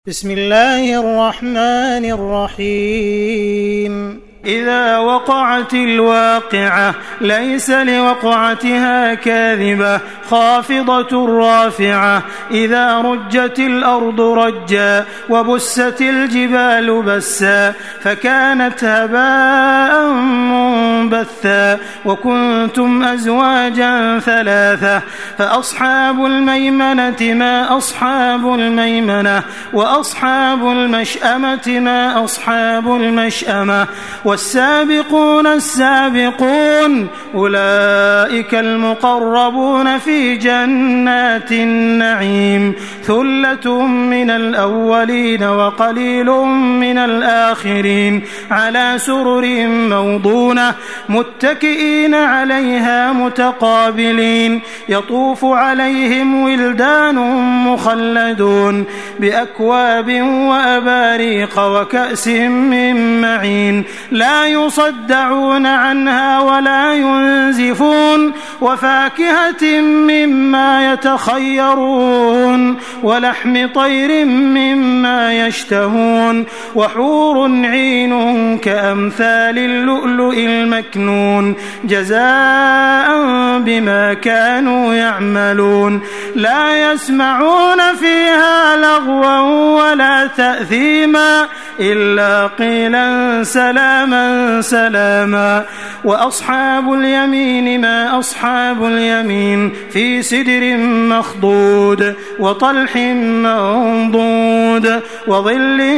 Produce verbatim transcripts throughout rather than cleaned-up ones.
بسم الله الرحمن الرحيم إذا وقعت الواقعة ليس لوقعتها كاذبة خافضة رافعة إذا رجت الأرض رجا وبست الجبال بسا فكانت هباء منبثا وكنتم أزواجا ثلاثة فأصحاب الميمنة ما أصحاب الميمنة وأصحاب المشأمة ما أصحاب المشأمة والسابقون السابقون أولئك المقربون في جنات النعيم ثلة من الأولين وقليل من الآخرين على سرر موضونة متكئين عليها متقابلين يطوف عليهم ولدان مخلدون بأكواب وأباريق وكأس من معين لا يصدعون عنها ولا ينزفون وفاكهة مما يتخيرون ولحم طير مما يشتهون وحور عين كأمثال اللؤلؤ المكنون جزاء بما كانوا يعملون لا يسمعون فيها لغوا ولا تأثيما إلا قيلا سلاما سلاما وأصحاب اليمين ما أصحاب اليمين في سدر مخضود وطلح منضود وظل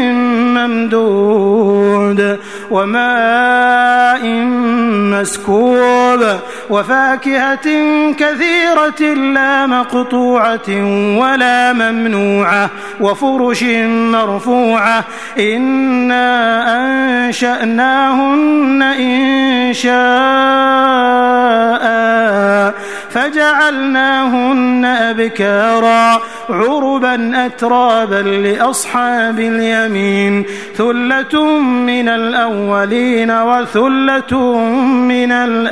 ممدود وماء مسكوب وفاكهة كثيرة لا مقطوعة ولا ممنوعة وفرش مرفوعة إنا أنشأناهن إن شاء فجعلناهن أبكارا عربا أترابا لأصحاب اليمين ثلة من الأولين وثلة من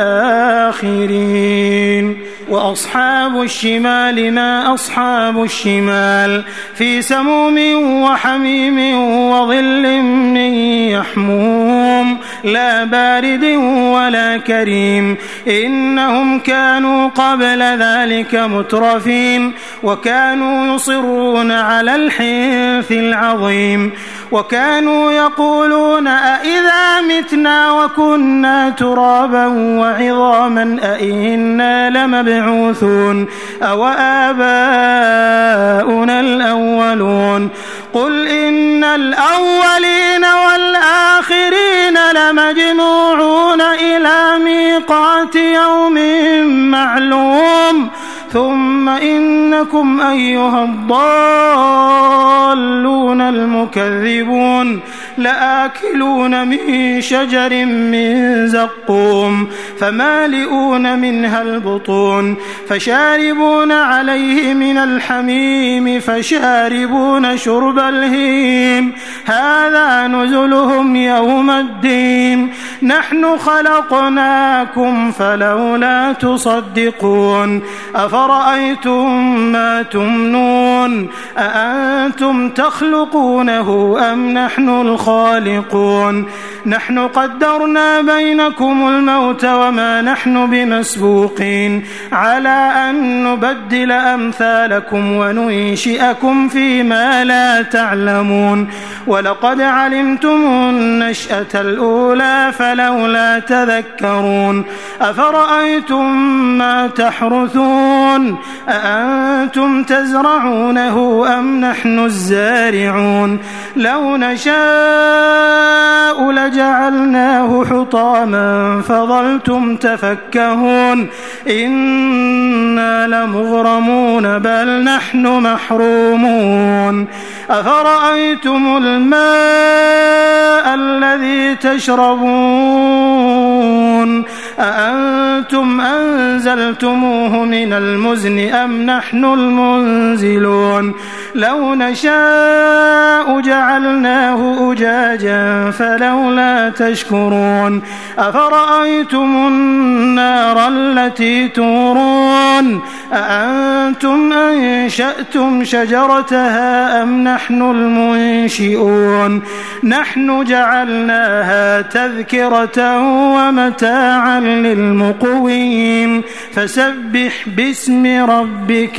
الآخرين وأصحاب الشمال ما أصحاب الشمال في سموم وحميم وظل من يحموم لا بارد ولا كريم إنهم كانوا قبل ذلك مترفين وكانوا يصرون على الحنث العظيم وكانوا يقولون أئذا متنا وكنا ترابا وعظاما أئنا لمبعوثون أو آباؤنا الأولون قل إن الأولين والآخرين لمجموعون إلى ميقات يوم معلوم ثم إنكم أيها الضالون المكذبون لآكلون من شجر من زقوم فمالئون منها البطون فشاربون عليه من الحميم فشاربون شرب الهيم هذا نزلهم يوم الدين نحن خلقناكم فلولا تصدقون أفرأيتم ما تمنون أأنتم تخلقونه أم نحن الخالقون نحن قدرنا بينكم الموت وما نحن بمسبوقين على أن نبدل أمثالكم وننشئكم فيما لا تعلمون ولقد علمتم النشأة الأولى فلولا تذكرون أفرأيتم ما تحرثون أأنتم تزرعونه أم نحن الزارعون لو نشاء لجعلناه حطاما فظلتم تفكهون إنا لمغرمون بل نحن محرومون أفرأيتم الماء الذي تشربون أأنتم أنزلتموه من المزن أم نحن المنزلون لو نشاء جعلناه أجاجا فلولا تشكرون أفرأيتم النار التي تورون أأنتم أنشأتم شجرتها أم نحن المنشئون نحن جعلناها تذكرة ومتاعا للمقوين فسبح باسم ربك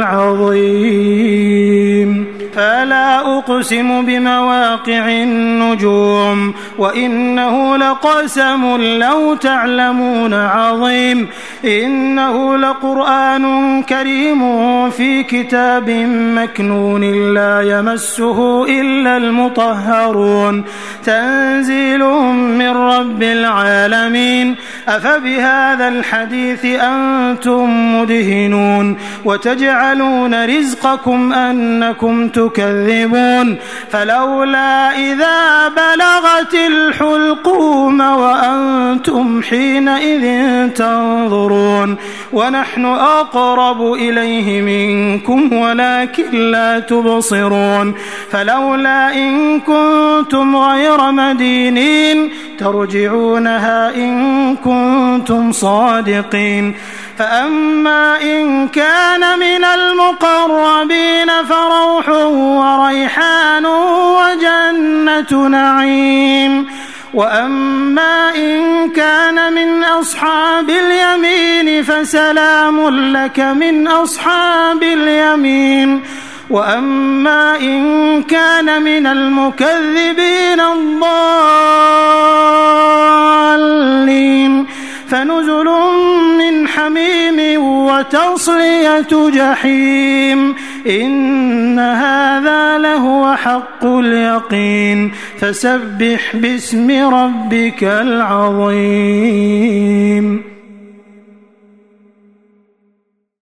العظيم فلا أقسم بمواقع النجوم وإنه لقسم لو تعلمون عظيم إنه لقرآن كريم في كتاب مكنون لا يمسه إلا المطهرون تنزيل من رب العالمين أفبهذا الحديث أنتم مدهنون وتجعلون رزقكم أنكم تكذبون فلولا إذا بلغت الحلقوم وأنتم حينئذ تنظرون ونحن أقرب إليه منكم ولكن لا تبصرون فلولا إن كنتم غير مدينين ترجعونها إن كنتم صادقين فأما إن كان من المقربين فروح وريحان وجنة نعيم وأما إن كان من أصحاب اليمين فسلام لك من أصحاب اليمين وأما إن كان من المكذبين الضالين فنزل من حميم وتصلية جحيم إن هذا لهو حق اليقين فسبح باسم ربك العظيم.